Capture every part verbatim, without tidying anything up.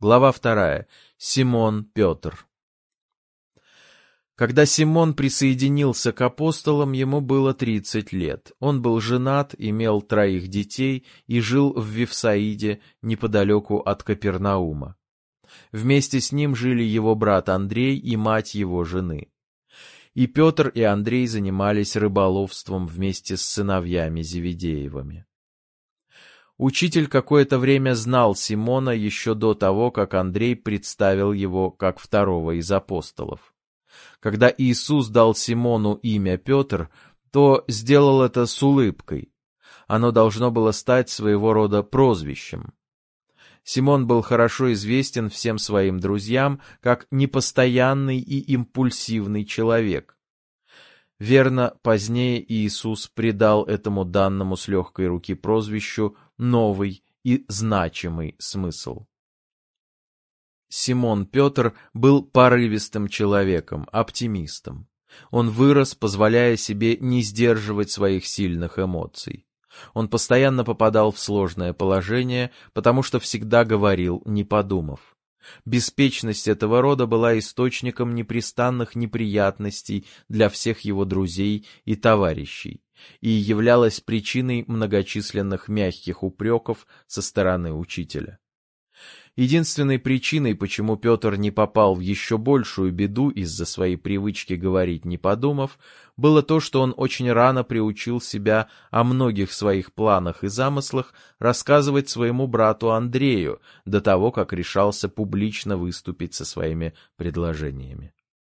Глава вторая. Симон Петр. Когда Симон присоединился к апостолам, ему было тридцать лет. Он был женат, имел троих детей и жил в Вифсаиде, неподалеку от Капернаума. Вместе с ним жили его брат Андрей и мать его жены. И Петр и Андрей занимались рыболовством вместе с сыновьями Зеведеевыми. Учитель какое-то время знал Симона еще до того, как Андрей представил его как второго из апостолов. Когда Иисус дал Симону имя Петр, то сделал это с улыбкой. Оно должно было стать своего рода прозвищем. Симон был хорошо известен всем своим друзьям как непостоянный и импульсивный человек. Верно, позднее Иисус придал этому данному с легкой руки прозвищу новый и значимый смысл. Симон Петр был порывистым человеком, оптимистом. Он вырос, позволяя себе не сдерживать своих сильных эмоций. Он постоянно попадал в сложное положение, потому что всегда говорил, не подумав. Беспечность этого рода была источником непрестанных неприятностей для всех его друзей и товарищей и являлась причиной многочисленных мягких упреков со стороны учителя. Единственной причиной, почему Петр не попал в еще большую беду из-за своей привычки говорить не подумав, было то, что он очень рано приучил себя о многих своих планах и замыслах рассказывать своему брату Андрею до того, как решался публично выступить со своими предложениями.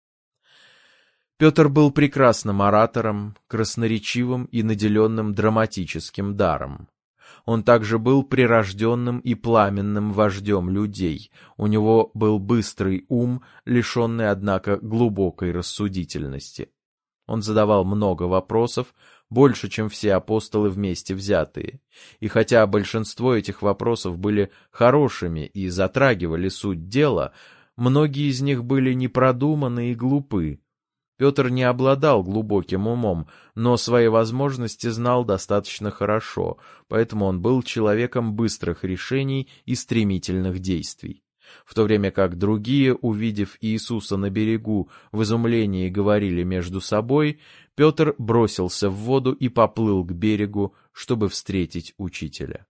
Петр был прекрасным оратором, красноречивым и наделенным драматическим даром. Он также был прирожденным и пламенным вождем людей. У него был быстрый ум, лишенный, однако, глубокой рассудительности. Он задавал много вопросов, больше, чем все апостолы вместе взятые. И хотя большинство этих вопросов были хорошими и затрагивали суть дела, многие из них были непродуманы и глупы. Петр не обладал глубоким умом, но свои возможности знал достаточно хорошо, поэтому он был человеком быстрых решений и стремительных действий. В то время как другие, увидев Иисуса на берегу, в изумлении говорили между собой, Петр бросился в воду и поплыл к берегу, чтобы встретить учителя.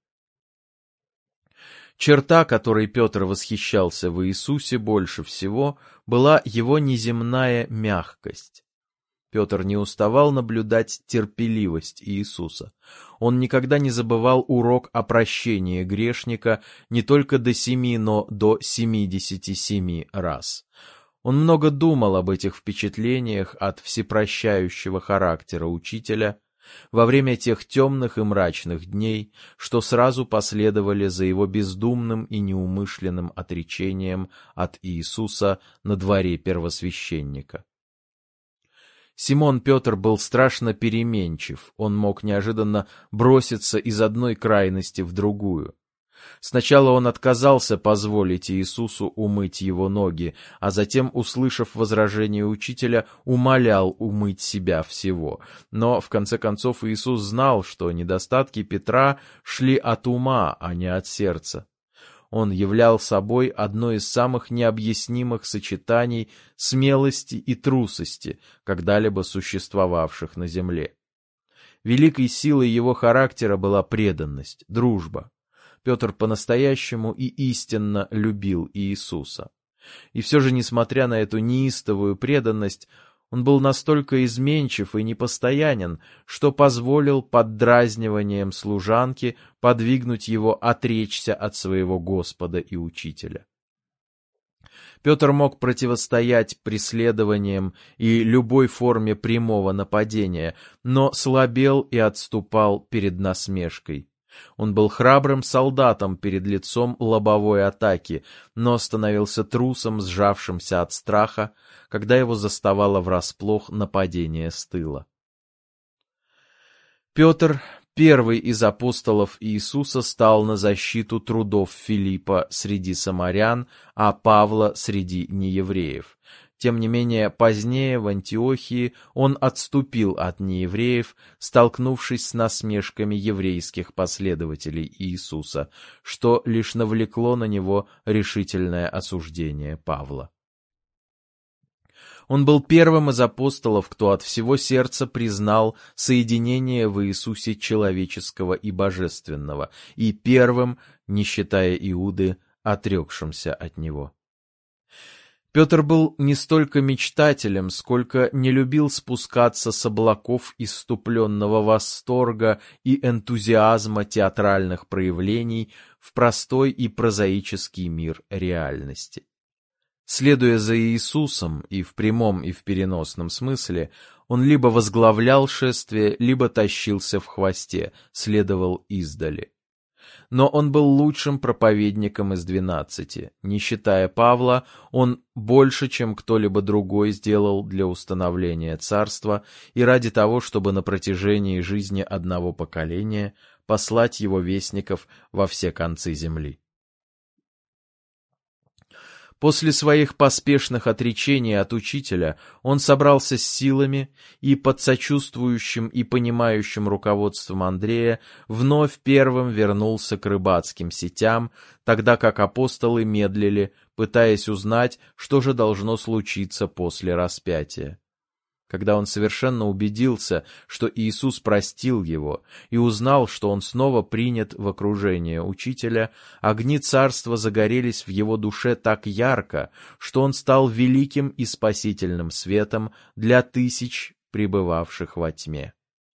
Черта, которой Петр восхищался в Иисусе больше всего, была его неземная мягкость. Петр не уставал наблюдать терпеливость Иисуса. Он никогда не забывал урок о прощении грешника не только до семи, но до семидесяти семи раз. Он много думал об этих впечатлениях от всепрощающего характера учителя во время тех темных и мрачных дней, что сразу последовали за его бездумным и неумышленным отречением от Иисуса на дворе первосвященника. Симон Петр был страшно переменчив, он мог неожиданно броситься из одной крайности в другую. Сначала он отказался позволить Иисусу умыть его ноги, а затем, услышав возражение учителя, умолял умыть себя всего. Но, в конце концов, Иисус знал, что недостатки Петра шли от ума, а не от сердца. Он являл собой одно из самых необъяснимых сочетаний смелости и трусости, когда-либо существовавших на земле. Великой силой его характера была преданность, дружба. Петр по-настоящему и истинно любил Иисуса. И все же, несмотря на эту неистовую преданность, он был настолько изменчив и непостоянен, что позволил поддразниванием служанки подвигнуть его отречься от своего Господа и Учителя. Петр мог противостоять преследованиям и любой форме прямого нападения, но слабел и отступал перед насмешкой. Он был храбрым солдатом перед лицом лобовой атаки, но становился трусом, сжавшимся от страха, когда его заставало врасплох нападение с тыла. Петр, первый из апостолов Иисуса, стал на защиту трудов Филиппа среди самарян, а Павла среди неевреев. Тем не менее, позднее в Антиохии он отступил от неевреев, столкнувшись с насмешками еврейских последователей Иисуса, что лишь навлекло на него решительное осуждение Павла. Он был первым из апостолов, кто от всего сердца признал соединение в Иисусе человеческого и божественного, и первым, не считая Иуды, отрекшимся от него. Петр был не столько мечтателем, сколько не любил спускаться с облаков исступленного восторга и энтузиазма театральных проявлений в простой и прозаический мир реальности. Следуя за Иисусом и в прямом, и в переносном смысле, он либо возглавлял шествие, либо тащился в хвосте, следовал издали. Но он был лучшим проповедником из двенадцати. Не считая Павла, он больше, чем кто-либо другой, сделал для установления царства и ради того, чтобы на протяжении жизни одного поколения послать его вестников во все концы земли. После своих поспешных отречений от учителя он собрался с силами и под сочувствующим и понимающим руководством Андрея вновь первым вернулся к рыбацким сетям, тогда как апостолы медлили, пытаясь узнать, что же должно случиться после распятия. Когда он совершенно убедился, что Иисус простил его, и узнал, что он снова принят в окружение учителя, огни царства загорелись в его душе так ярко, что он стал великим и спасительным светом для тысяч, пребывавших во тьме.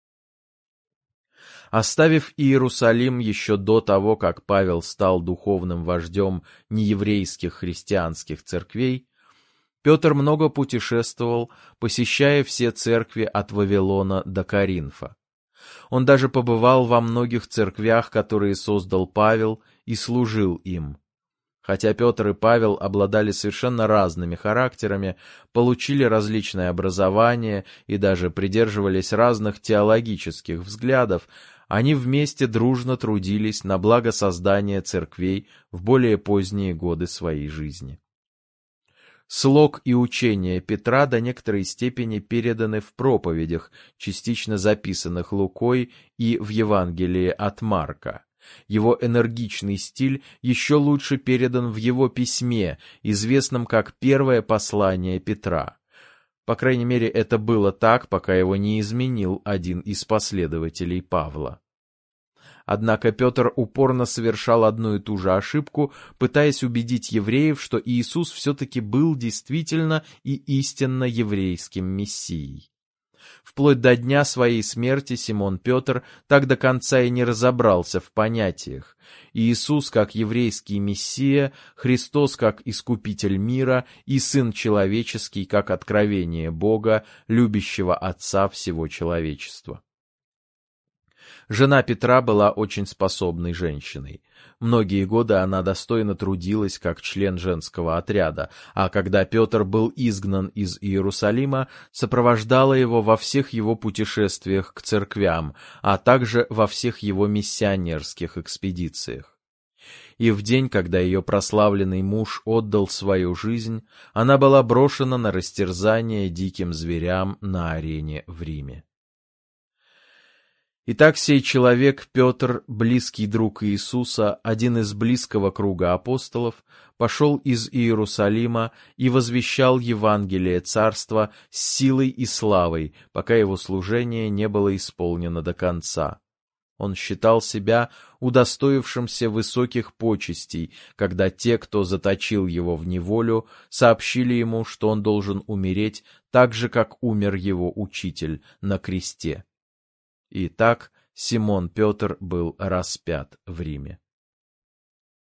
Оставив Иерусалим еще до того, как Павел стал духовным вождем нееврейских христианских церквей, Петр много путешествовал, посещая все церкви от Вавилона до Коринфа. Он даже побывал во многих церквях, которые создал Павел, и служил им. Хотя Петр и Павел обладали совершенно разными характерами, получили различное образование и даже придерживались разных теологических взглядов, они вместе дружно трудились на благо создания церквей в более поздние годы своей жизни. Слог и учение Петра до некоторой степени переданы в проповедях, частично записанных Лукой, и в Евангелии от Марка. Его энергичный стиль еще лучше передан в его письме, известном как «Первое послание Петра». По крайней мере, это было так, пока его не изменил один из последователей Павла. Однако Петр упорно совершал одну и ту же ошибку, пытаясь убедить евреев, что Иисус все-таки был действительно и истинно еврейским Мессией. Вплоть до дня своей смерти Симон Петр так до конца и не разобрался в понятиях. Иисус как еврейский Мессия, Христос как Искупитель мира и Сын Человеческий как откровение Бога, любящего Отца всего человечества. Жена Петра была очень способной женщиной. Многие годы она достойно трудилась как член женского отряда, а когда Петр был изгнан из Иерусалима, сопровождала его во всех его путешествиях к церквям, а также во всех его миссионерских экспедициях. И в день, когда ее прославленный муж отдал свою жизнь, она была брошена на растерзание диким зверям на арене в Риме. Итак, сей человек, Петр, близкий друг Иисуса, один из близкого круга апостолов, пошел из Иерусалима и возвещал Евангелие Царства с силой и славой, пока его служение не было исполнено до конца. Он считал себя удостоившимся высоких почестей, когда те, кто заточил его в неволю, сообщили ему, что он должен умереть так же, как умер его учитель на кресте. И так Симон Петр был распят в Риме.